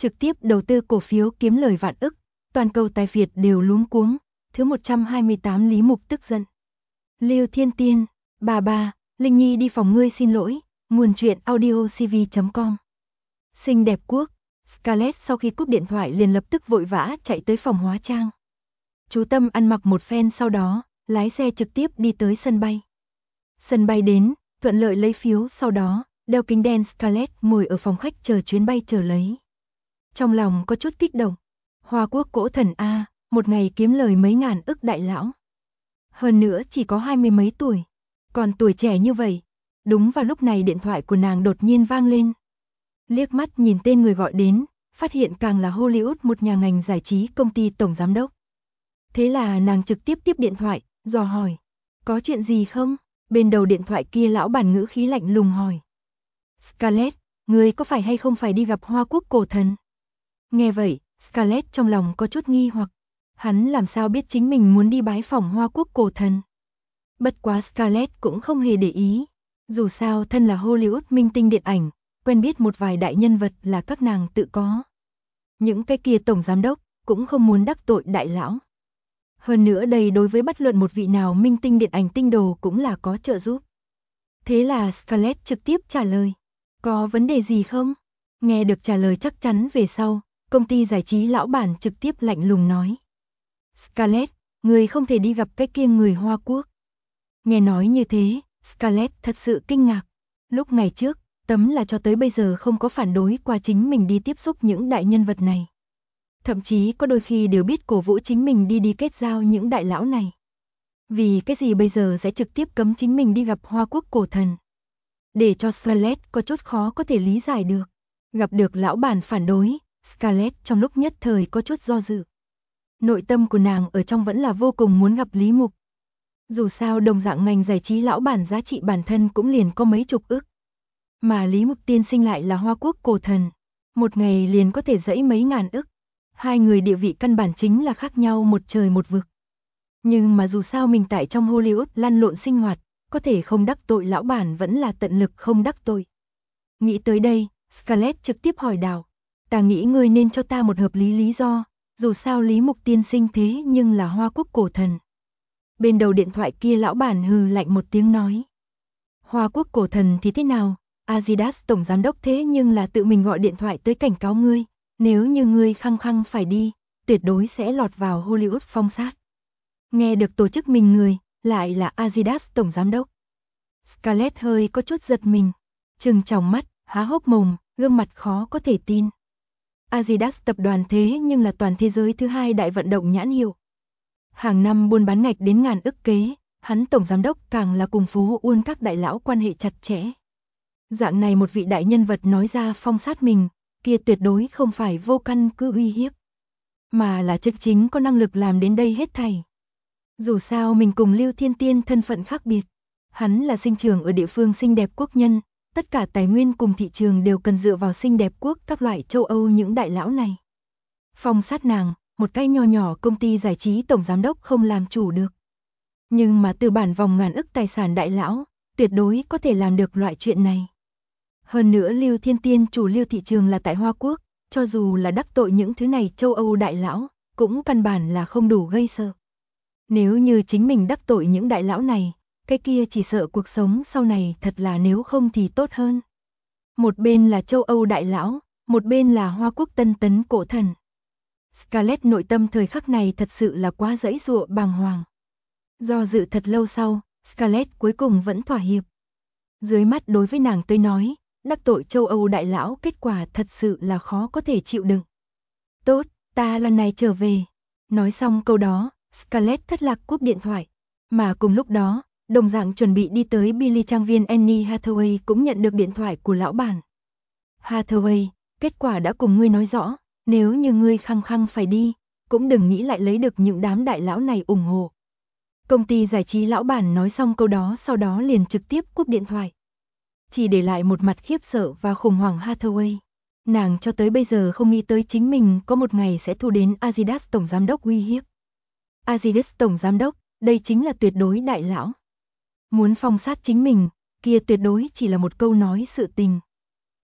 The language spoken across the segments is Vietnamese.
trực tiếp đầu tư cổ phiếu kiếm lời vạn ức, toàn cầu tài phiệt đều luống cuống. Thứ 128 Lý Mục tức giận. Lưu Thiên Tiên, bà, Linh Nhi đi phòng ngươi xin lỗi, nguồn truyện audiocv.com. Xinh đẹp quốc, Scarlett sau khi cúp điện thoại liền lập tức vội vã chạy tới phòng hóa trang. Chú Tâm ăn mặc một phen sau đó, lái xe trực tiếp đi tới sân bay. Sân bay đến, thuận lợi lấy phiếu sau đó, đeo kính đen Scarlett ngồi ở phòng khách chờ chuyến bay chờ lấy. Trong lòng có chút kích động. Hoa Quốc cổ thần A, một ngày kiếm lời mấy ngàn ức đại lão. Hơn nữa chỉ có 20 mấy tuổi, còn tuổi trẻ như vậy. Đúng vào lúc này điện thoại của nàng đột nhiên vang lên. Liếc mắt nhìn tên người gọi đến, phát hiện càng là Hollywood một nhà ngành giải trí công ty tổng giám đốc. Thế là nàng trực tiếp tiếp điện thoại, dò hỏi. Có chuyện gì không? Bên đầu điện thoại kia lão bản ngữ khí lạnh lùng hỏi. Scarlett, người có phải hay không phải đi gặp Hoa Quốc cổ thần? Nghe vậy, Scarlett trong lòng có chút nghi hoặc. Hắn làm sao biết chính mình muốn đi bái phỏng Hoa Quốc cổ thần? Bất quá Scarlett cũng không hề để ý. Dù sao thân là Hollywood minh tinh điện ảnh, quen biết một vài đại nhân vật là các nàng tự có. Những cái kia tổng giám đốc cũng không muốn đắc tội đại lão. Hơn nữa đây đối với bất luận một vị nào minh tinh điện ảnh tinh đồ cũng là có trợ giúp. Thế là Scarlett trực tiếp trả lời. Có vấn đề gì không? Nghe được trả lời chắc chắn về sau, công ty giải trí lão bản trực tiếp lạnh lùng nói. Scarlett, người không thể đi gặp cái kia người Hoa Quốc. Nghe nói như thế, Scarlett thật sự kinh ngạc. Lúc ngày trước, Tấm là cho tới bây giờ không có phản đối qua chính mình đi tiếp xúc những đại nhân vật này. Thậm chí có đôi khi đều biết cổ vũ chính mình đi kết giao những đại lão này. Vì cái gì bây giờ sẽ trực tiếp cấm chính mình đi gặp Hoa Quốc cổ thần? Để cho Scarlett có chút khó có thể lý giải được. Gặp được lão bản phản đối, Scarlett trong lúc nhất thời có chút do dự. Nội tâm của nàng ở trong vẫn là vô cùng muốn gặp Lý Mục. Dù sao đồng dạng ngành giải trí lão bản giá trị bản thân cũng liền có mấy chục ức. Mà Lý Mục tiên sinh lại là Hoa Quốc cổ thần. Một ngày liền có thể dẫy mấy ngàn ức. Hai người địa vị căn bản chính là khác nhau một trời một vực. Nhưng mà dù sao mình tại trong Hollywood lăn lộn sinh hoạt, có thể không đắc tội lão bản vẫn là tận lực không đắc tội. Nghĩ tới đây, Scarlett trực tiếp hỏi Đào. Ta nghĩ ngươi nên cho ta một hợp lý lý do, dù sao Lý Mục tiên sinh thế nhưng là Hoa Quốc cổ thần. Bên đầu điện thoại kia lão bản hừ lạnh một tiếng nói. Hoa Quốc cổ thần thì thế nào? Adidas tổng giám đốc thế nhưng là tự mình gọi điện thoại tới cảnh cáo ngươi. Nếu như ngươi khăng khăng phải đi, tuyệt đối sẽ lọt vào Hollywood phong sát. Nghe được tổ chức mình người, lại là Adidas tổng giám đốc. Scarlett hơi có chút giật mình, trừng tròng mắt, há hốc mồm, gương mặt khó có thể tin. Adidas tập đoàn thế nhưng là toàn thế giới thứ hai đại vận động nhãn hiệu. Hàng năm buôn bán ngạch đến ngàn ức kế, hắn tổng giám đốc càng là cùng phố Uôn các đại lão quan hệ chặt chẽ. Dạng này một vị đại nhân vật nói ra phong sát mình, kia tuyệt đối không phải vô căn cứ uy hiếp, mà là chân chính có năng lực làm đến đây hết thảy. Dù sao mình cùng Lưu Thiên Tiên thân phận khác biệt, hắn là sinh trưởng ở địa phương xinh đẹp quốc nhân, tất cả tài nguyên cùng thị trường đều cần dựa vào xinh đẹp quốc các loại châu Âu những đại lão này. Phong sát nàng, một cái nho nhỏ công ty giải trí tổng giám đốc không làm chủ được. Nhưng mà từ bản vòng ngàn ức tài sản đại lão, tuyệt đối có thể làm được loại chuyện này. Hơn nữa Lưu Thiên Tiên chủ lưu thị trường là tại Hoa Quốc, cho dù là đắc tội những thứ này châu Âu đại lão, cũng căn bản là không đủ gây sợ. Nếu như chính mình đắc tội những đại lão này, cái kia chỉ sợ cuộc sống sau này thật là nếu không thì tốt hơn. Một bên là châu Âu đại lão, một bên là Hoa Quốc tân tấn cổ thần. Scarlett nội tâm thời khắc này thật sự là quá dãy dụa bàng hoàng. Do dự thật lâu sau, Scarlett cuối cùng vẫn thỏa hiệp. Dưới mắt đối với nàng tới nói, đắc tội châu Âu đại lão kết quả thật sự là khó có thể chịu đựng. Tốt, ta lần này trở về. Nói xong câu đó, Scarlett thất lạc cúp điện thoại. Mà cùng lúc đó, đồng dạng chuẩn bị đi tới Billy trang viên Annie Hathaway cũng nhận được điện thoại của lão bản. Hathaway, kết quả đã cùng ngươi nói rõ, nếu như ngươi khăng khăng phải đi, cũng đừng nghĩ lại lấy được những đám đại lão này ủng hộ. Công ty giải trí lão bản nói xong câu đó sau đó liền trực tiếp cúp điện thoại. Chỉ để lại một mặt khiếp sợ và khủng hoảng Hathaway. Nàng cho tới bây giờ không nghĩ tới chính mình có một ngày sẽ thu đến Adidas tổng giám đốc uy hiếp. Adidas tổng giám đốc, đây chính là tuyệt đối đại lão. Muốn phong sát chính mình, kia tuyệt đối chỉ là một câu nói sự tình.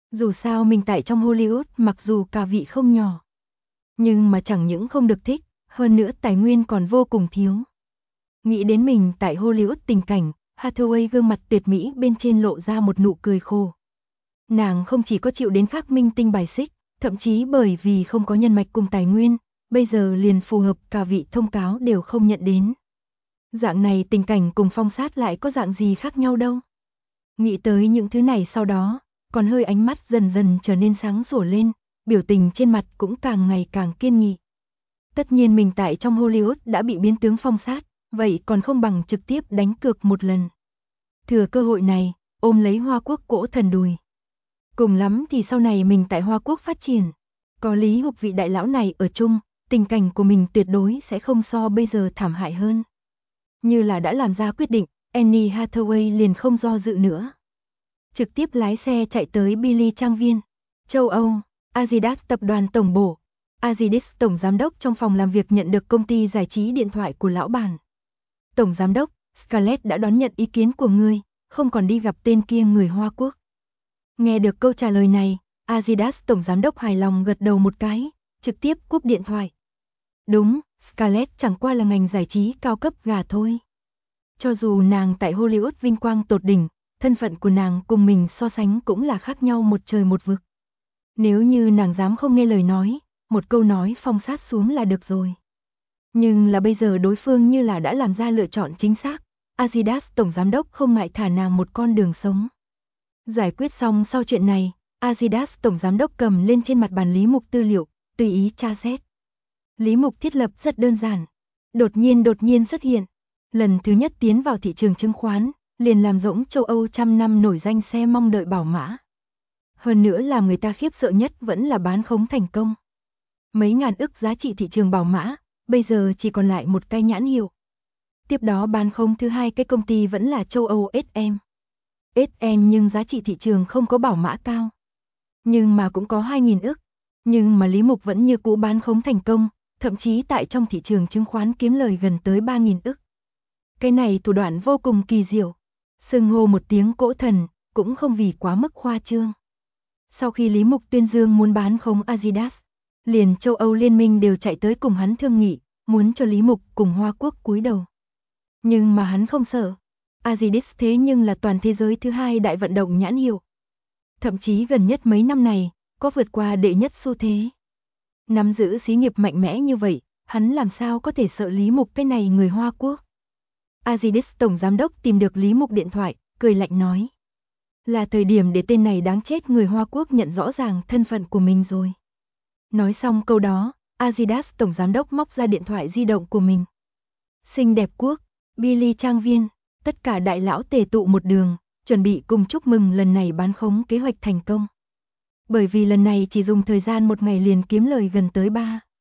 Dù sao mình tại trong Hollywood mặc dù cả vị không nhỏ, nhưng mà chẳng những không được thích, hơn nữa tài nguyên còn vô cùng thiếu. Nghĩ đến mình tại Hollywood tình cảnh, Hathaway gương mặt tuyệt mỹ bên trên lộ ra một nụ cười khổ. Nàng không chỉ có chịu đến các minh tinh bài xích, thậm chí bởi vì không có nhân mạch cùng tài nguyên, bây giờ liền phù hợp cả vị thông cáo đều không nhận đến. Dạng này tình cảnh cùng Phong Sát lại có dạng gì khác nhau đâu. Nghĩ tới những thứ này sau đó, còn hơi ánh mắt dần dần trở nên sáng sủa lên, biểu tình trên mặt cũng càng ngày càng kiên nghị. Tất nhiên mình tại trong Hollywood đã bị biến tướng Phong Sát, vậy còn không bằng trực tiếp đánh cược một lần. Thừa cơ hội này, ôm lấy Hoa Quốc cỗ thần đùi. Cùng lắm thì sau này mình tại Hoa Quốc phát triển, có Lý Hục vị đại lão này ở chung, tình cảnh của mình tuyệt đối sẽ không so bây giờ thảm hại hơn. Như là đã làm ra quyết định, Anne Hathaway liền không do dự nữa. Trực tiếp lái xe chạy tới Billy Trang Viên, châu Âu, Adidas tập đoàn tổng bộ. Adidas tổng giám đốc trong phòng làm việc nhận được công ty giải trí điện thoại của lão bản. Tổng giám đốc, Scarlett đã đón nhận ý kiến của ngươi, không còn đi gặp tên kia người Hoa Quốc. Nghe được câu trả lời này, Adidas tổng giám đốc hài lòng gật đầu một cái, trực tiếp cúp điện thoại. Đúng, Scarlett chẳng qua là ngành giải trí cao cấp gà thôi. Cho dù nàng tại Hollywood vinh quang tột đỉnh, thân phận của nàng cùng mình so sánh cũng là khác nhau một trời một vực. Nếu như nàng dám không nghe lời nói, một câu nói Phong Sát xuống là được rồi. Nhưng là bây giờ đối phương như là đã làm ra lựa chọn chính xác, Adidas tổng giám đốc không ngại thả nàng một con đường sống. Giải quyết xong sau chuyện này, Adidas tổng giám đốc cầm lên trên mặt bàn Lý Mục tư liệu, tùy ý tra xét. Lý Mục thiết lập rất đơn giản, đột nhiên xuất hiện, lần thứ nhất tiến vào thị trường chứng khoán, liền làm rỗng châu Âu trăm năm nổi danh xe mong đợi Bảo Mã. Hơn nữa làm người ta khiếp sợ nhất vẫn là bán khống thành công. Mấy ngàn ức giá trị thị trường Bảo Mã, bây giờ chỉ còn lại một cái nhãn hiệu. Tiếp đó bán khống thứ hai cái công ty vẫn là châu Âu SM. SM nhưng giá trị thị trường không có Bảo Mã cao. Nhưng mà cũng có 2.000 ức. Nhưng mà Lý Mục vẫn như cũ bán khống thành công, thậm chí tại trong thị trường chứng khoán kiếm lời gần tới 3.000 ức. Cái này thủ đoạn vô cùng kỳ diệu. Xưng hô một tiếng cỗ thần, cũng không vì quá mức khoa trương. Sau khi Lý Mục tuyên dương muốn bán khống Adidas, liền châu Âu liên minh đều chạy tới cùng hắn thương nghị, muốn cho Lý Mục cùng Hoa Quốc cúi đầu. Nhưng mà hắn không sợ. Adidas thế nhưng là toàn thế giới thứ hai đại vận động nhãn hiệu. Thậm chí gần nhất mấy năm này, có vượt qua đệ nhất xu thế. Nắm giữ xí nghiệp mạnh mẽ như vậy, hắn làm sao có thể sợ Lý Mục cái này người Hoa Quốc. Adidas tổng giám đốc tìm được Lý Mục điện thoại, cười lạnh nói. Là thời điểm để tên này đáng chết người Hoa Quốc nhận rõ ràng thân phận của mình rồi. Nói xong câu đó, Adidas tổng giám đốc móc ra điện thoại di động của mình. Xinh đẹp quốc, Billy Trang Viên, tất cả đại lão tề tụ một đường, chuẩn bị cùng chúc mừng lần này bán khống kế hoạch thành công. Bởi vì lần này chỉ dùng thời gian một ngày liền kiếm lời gần tới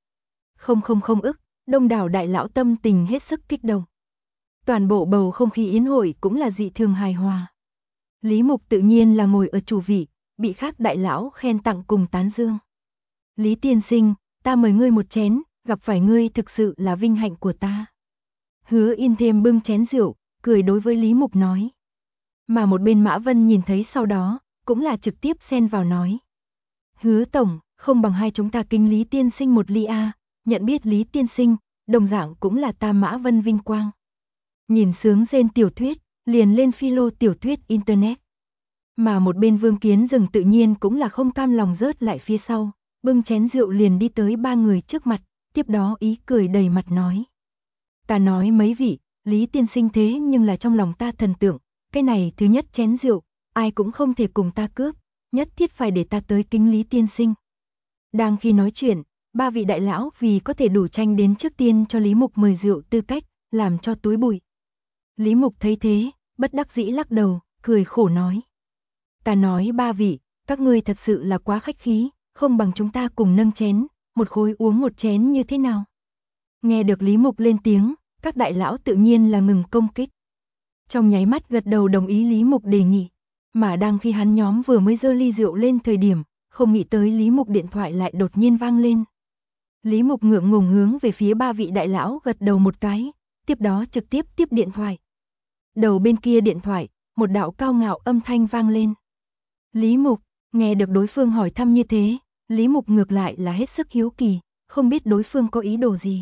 3,000 ức, đông đảo đại lão tâm tình hết sức kích động. Toàn bộ bầu không khí yến hội cũng là dị thường hài hòa. Lý Mục tự nhiên là ngồi ở chủ vị, bị khác đại lão khen tặng cùng tán dương. Lý tiên sinh, ta mời ngươi một chén, gặp phải ngươi thực sự là vinh hạnh của ta. Hứa Yên thêm bưng chén rượu, cười đối với Lý Mục nói. Mà một bên Mã Vân nhìn thấy sau đó, cũng là trực tiếp xen vào nói. Hứa tổng, không bằng hai chúng ta kính Lý tiên sinh một ly a, nhận biết Lý tiên sinh, đồng dạng cũng là ta Mã Vân vinh quang. Nhìn sướng rên tiểu thuyết, liền lên philo tiểu thuyết internet. Mà một bên Vương Kiến Dừng tự nhiên cũng là không cam lòng rớt lại phía sau, bưng chén rượu liền đi tới ba người trước mặt, tiếp đó ý cười đầy mặt nói. Ta nói mấy vị, Lý tiên sinh thế nhưng là trong lòng ta thần tượng, cái này thứ nhất chén rượu, ai cũng không thể cùng ta cướp, nhất thiết phải để ta tới kính Lý tiên sinh. Đang khi nói chuyện, ba vị đại lão vì có thể đủ tranh đến trước tiên cho Lý Mục mời rượu tư cách, làm cho túi bụi. Lý Mục thấy thế, bất đắc dĩ lắc đầu, cười khổ nói. Ta nói ba vị, các ngươi thật sự là quá khách khí, không bằng chúng ta cùng nâng chén, một khối uống một chén như thế nào. Nghe được Lý Mục lên tiếng, các đại lão tự nhiên là ngừng công kích. Trong nháy mắt gật đầu đồng ý Lý Mục đề nghị, mà đang khi hắn nhóm vừa mới giơ ly rượu lên thời điểm, không nghĩ tới Lý Mục điện thoại lại đột nhiên vang lên. Lý Mục ngượng ngùng hướng về phía ba vị đại lão gật đầu một cái, tiếp đó trực tiếp tiếp điện thoại. Đầu bên kia điện thoại, một đạo cao ngạo âm thanh vang lên. Lý Mục, Nghe được đối phương hỏi thăm như thế, Lý Mục ngược lại là hết sức hiếu kỳ, không biết đối phương có ý đồ gì.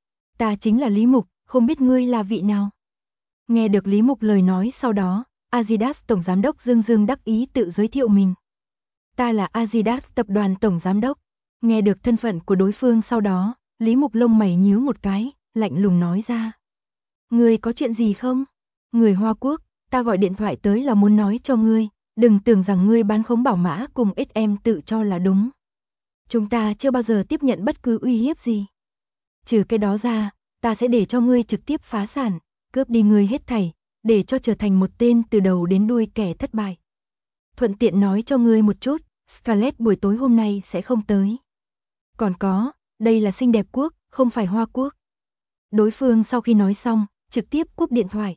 Ta chính là Lý Mục, không biết ngươi là vị nào. Nghe được Lý Mục lời nói sau đó, Adidas Tổng Giám đốc dương dương đắc ý tự giới thiệu mình. Ta là Adidas Tập đoàn Tổng Giám đốc. Nghe được thân phận của đối phương sau đó, Lý Mục lông mày nhíu một cái, lạnh lùng nói ra. Ngươi có chuyện gì không? Người Hoa Quốc, ta gọi điện thoại tới là muốn nói cho ngươi, đừng tưởng rằng ngươi bán khống bảo mã cùng SM tự cho là đúng. Chúng ta chưa bao giờ tiếp nhận bất cứ uy hiếp gì. Trừ cái đó ra, ta sẽ để cho ngươi trực tiếp phá sản, cướp đi ngươi hết thảy, để cho trở thành một tên từ đầu đến đuôi kẻ thất bại. Thuận tiện nói cho ngươi một chút, Scarlett buổi tối hôm nay sẽ không tới. Còn có, đây là xinh đẹp quốc, không phải Hoa Quốc. Đối phương sau khi nói xong, trực tiếp cúp điện thoại.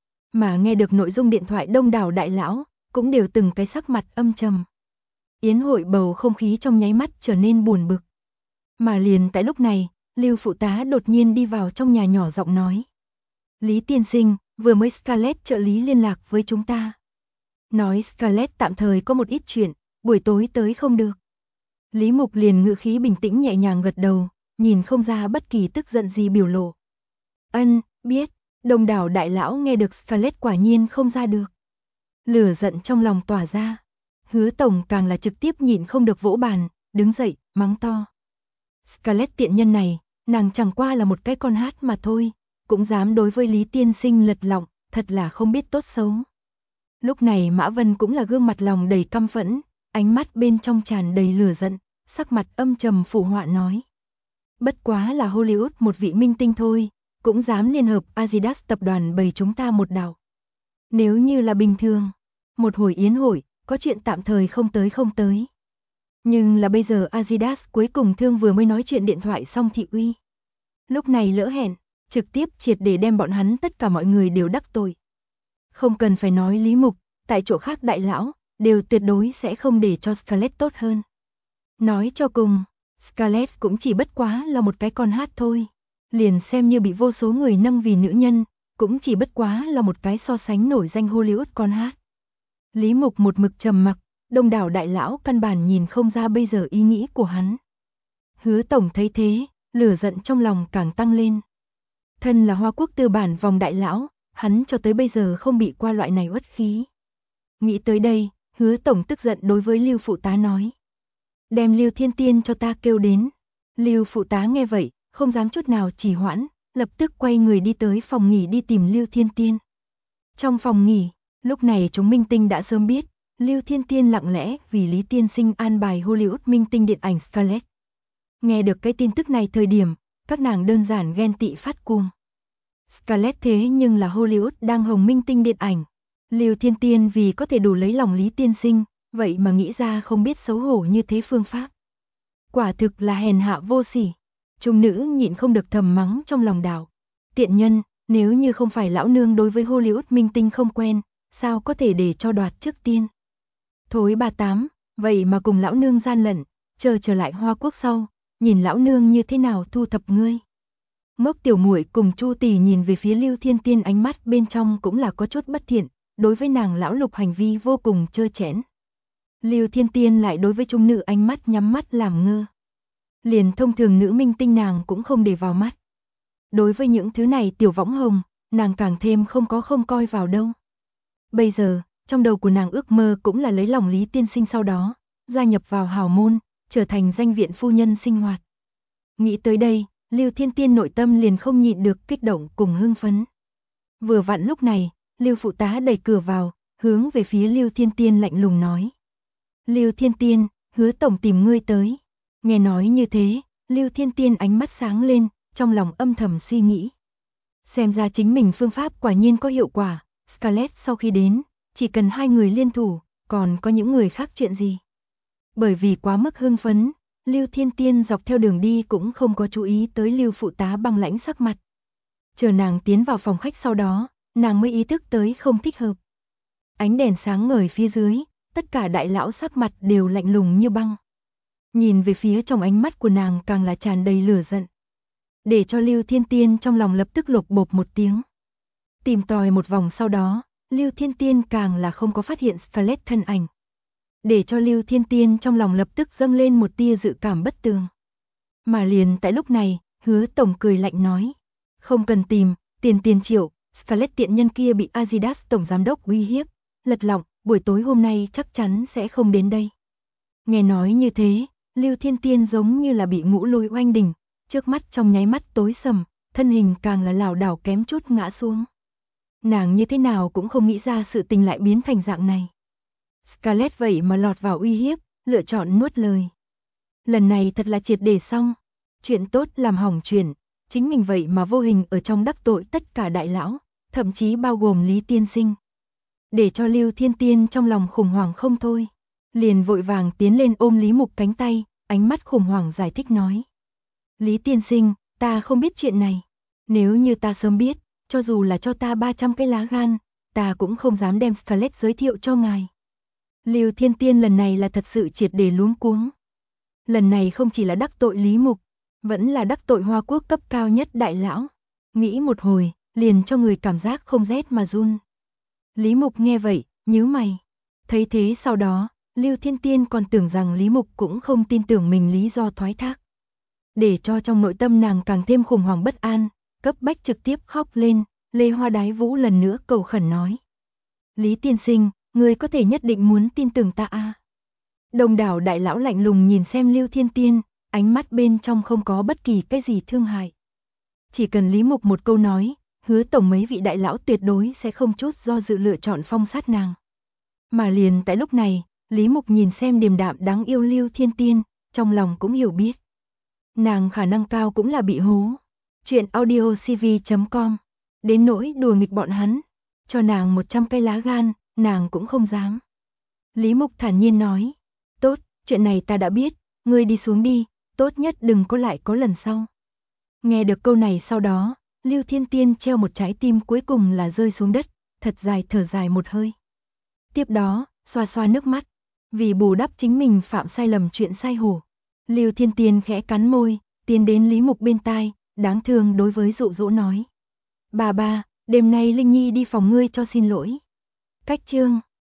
Mà nghe được nội dung điện thoại đông đảo đại lão, cũng đều từng cái sắc mặt âm trầm. Yến hội bầu không khí trong nháy mắt trở nên buồn bực. Mà liền tại lúc này, Lưu phụ tá đột nhiên đi vào trong nhà nhỏ giọng nói. Lý tiên sinh, vừa mới Scarlett trợ lý liên lạc với chúng ta. Nói Scarlett tạm thời có một ít chuyện, buổi tối tới không được. Lý Mục liền ngữ khí bình tĩnh nhẹ nhàng gật đầu, nhìn không ra bất kỳ tức giận gì biểu lộ. Ân, biết, đông đảo đại lão nghe được Scarlett quả nhiên không ra được. Lửa giận trong lòng tỏa ra. Hứa tổng càng là trực tiếp nhịn không được vỗ bàn, đứng dậy, mắng to. Scarlett tiện nhân này, nàng chẳng qua là một cái con hát mà thôi, cũng dám đối với Lý tiên sinh lật lọng, thật là không biết tốt xấu. Lúc này Mã Vân cũng là gương mặt lòng đầy căm phẫn, ánh mắt bên trong tràn đầy lửa giận, sắc mặt âm trầm phụ họa nói. Bất quá là Hollywood một vị minh tinh thôi, cũng dám liên hợp Adidas tập đoàn bày chúng ta một đảo. Nếu như là bình thường, một hồi yến hội, có chuyện tạm thời không tới. Nhưng là bây giờ Adidas cuối cùng thương vừa mới nói chuyện điện thoại xong thị uy. Lúc này lỡ hẹn, trực tiếp triệt để đem bọn hắn tất cả mọi người đều đắc tội. Không cần phải nói Lý Mục, tại chỗ khác đại lão, đều tuyệt đối sẽ không để cho Scarlett tốt hơn. Nói cho cùng, Scarlett cũng chỉ bất quá là một cái con hát thôi. Liền xem như bị vô số người nâng vì nữ nhân, cũng chỉ bất quá là một cái so sánh nổi danh Hollywood con hát. Lý Mục một mực trầm mặc, đông đảo đại lão căn bản nhìn không ra bây giờ ý nghĩ của hắn. Hứa tổng thấy thế, lửa giận trong lòng càng tăng lên. Thân là Hoa Quốc tư bản vòng đại lão, hắn cho tới bây giờ không bị qua loại này uất khí. Nghĩ tới đây, Hứa tổng tức giận đối với Lưu phụ tá nói. Đem Lưu Thiên Tiên cho ta kêu đến. Lưu phụ tá nghe vậy, không dám chút nào trì hoãn, lập tức quay người đi tới phòng nghỉ đi tìm Lưu Thiên Tiên. Trong phòng nghỉ, lúc này chúng minh tinh đã sớm biết, Lưu Thiên Tiên lặng lẽ vì Lý tiên sinh an bài Hollywood minh tinh điện ảnh Scarlett. Nghe được cái tin tức này thời điểm, các nàng đơn giản ghen tị phát cuồng. Scarlett thế nhưng là Hollywood đang hồng minh tinh điện ảnh. Lưu Thiên Tiên vì có thể đủ lấy lòng Lý tiên sinh, vậy mà nghĩ ra không biết xấu hổ như thế phương pháp. Quả thực là hèn hạ vô sỉ. Trung nữ nhịn không được thầm mắng trong lòng đảo. Tiện nhân, nếu như không phải lão nương đối với Hollywood minh tinh không quen, sao có thể để cho đoạt trước tiên. Thối bà tám, vậy mà cùng lão nương gian lận, chờ trở lại Hoa Quốc sau, nhìn lão nương như thế nào thu thập ngươi. Mốc tiểu muội cùng Chu Tỷ nhìn về phía Lưu Thiên Tiên ánh mắt bên trong cũng là có chút bất thiện, đối với nàng lão lục hành vi vô cùng trơ trẽn. Lưu Thiên Tiên lại đối với trung nữ ánh mắt nhắm mắt làm ngơ. Liền thông thường nữ minh tinh nàng cũng không để vào mắt. Đối với những thứ này tiểu võng hồng, nàng càng thêm không coi vào đâu. Bây giờ, trong đầu của nàng ước mơ cũng là lấy lòng Lý tiên sinh sau đó, gia nhập vào hào môn, trở thành danh viện phu nhân sinh hoạt. Nghĩ tới đây, Lưu Thiên Tiên nội tâm liền không nhịn được kích động cùng hưng phấn. Vừa vặn lúc này, Lưu phụ tá đẩy cửa vào, hướng về phía Lưu Thiên Tiên lạnh lùng nói. Lưu Thiên Tiên, Hứa tổng tìm ngươi tới. Nghe nói như thế, Lưu Thiên Tiên ánh mắt sáng lên, trong lòng âm thầm suy nghĩ. Xem ra chính mình phương pháp quả nhiên có hiệu quả, Scarlett sau khi đến, chỉ cần hai người liên thủ, còn có những người khác chuyện gì. Bởi vì quá mức hưng phấn, Lưu Thiên Tiên dọc theo đường đi cũng không có chú ý tới Lưu phụ tá băng lãnh sắc mặt. Chờ nàng tiến vào phòng khách sau đó, nàng mới ý thức tới không thích hợp. Ánh đèn sáng ngời phía dưới, tất cả đại lão sắc mặt đều lạnh lùng như băng. Nhìn về phía trong ánh mắt của nàng càng là tràn đầy lửa giận. Để cho Lưu Thiên Tiên trong lòng lập tức lột bột một tiếng. Tìm tòi một vòng sau đó, Lưu Thiên Tiên càng là không có phát hiện Scarlett thân ảnh. để cho Lưu Thiên Tiên trong lòng lập tức dâng lên một tia dự cảm bất tường. Mà liền tại lúc này, Hứa tổng cười lạnh nói, không cần tìm, tiền triệu, Scarlett tiện nhân kia bị Adidas tổng giám đốc uy hiếp, lật lọng, buổi tối hôm nay chắc chắn sẽ không đến đây. Nghe nói như thế, Lưu Thiên Tiên giống như là bị ngũ lôi oanh đỉnh, trước mắt trong nháy mắt tối sầm, thân hình càng là lảo đảo kém chút ngã xuống. Nàng như thế nào cũng không nghĩ ra sự tình lại biến thành dạng này. Scarlett vậy mà lọt vào uy hiếp, lựa chọn nuốt lời. Lần này thật là triệt để xong, chuyện tốt làm hỏng chuyện, chính mình vậy mà vô hình ở trong đắc tội tất cả đại lão, thậm chí bao gồm Lý Tiên Sinh. Để cho Lưu Thiên Tiên trong lòng khủng hoảng không thôi, liền vội vàng tiến lên ôm Lý Mục cánh tay, ánh mắt khủng hoảng giải thích nói. Lý Tiên Sinh, ta không biết chuyện này, nếu như ta sớm biết, cho dù là cho ta 300 cái lá gan, ta cũng không dám đem Scarlett giới thiệu cho ngài. Lưu Thiên Tiên lần này là thật sự triệt để luống cuống. Lần này không chỉ là đắc tội Lý Mục, vẫn là đắc tội Hoa Quốc cấp cao nhất đại lão. Nghĩ một hồi, liền cho người cảm giác không rét mà run. Lý Mục nghe vậy, nhíu mày. Thấy thế sau đó, Lưu Thiên Tiên còn tưởng rằng Lý Mục cũng không tin tưởng mình lý do thoái thác. Để cho trong nội tâm nàng càng thêm khủng hoảng bất an, cấp bách trực tiếp khóc lên, Lê Hoa Đái Vũ lần nữa cầu khẩn nói. Lý Tiên Sinh, người có thể nhất định muốn tin tưởng ta à? Đông đảo đại lão lạnh lùng nhìn xem Lưu Thiên Tiên, ánh mắt bên trong không có bất kỳ cái gì thương hại. Chỉ cần Lý Mục một câu nói, Hứa tổng mấy vị đại lão tuyệt đối sẽ không chút do dự lựa chọn phong sát nàng. Mà liền tại lúc này, Lý Mục nhìn xem điềm đạm đáng yêu Lưu Thiên Tiên, trong lòng cũng hiểu biết. Nàng khả năng cao cũng là bị hố. Chuyện audiocv.com. Đến nỗi đùa nghịch bọn hắn, cho nàng 100 cây lá gan, nàng cũng không dám. Lý Mục thản nhiên nói, tốt, chuyện này ta đã biết, ngươi đi xuống đi, tốt nhất đừng có lại có lần sau. Nghe được câu này sau đó, Lưu Thiên Tiên treo một trái tim cuối cùng là rơi xuống đất, thật dài thở dài một hơi. Tiếp đó, xoa xoa nước mắt, vì bù đắp chính mình phạm sai lầm chuyện sai hổ. Lưu Thiên Tiên khẽ cắn môi, tiến đến Lý Mục bên tai, đáng thương đối với dụ dỗ nói. Bà, đêm nay Linh Nhi đi phòng ngươi cho xin lỗi. Cách chương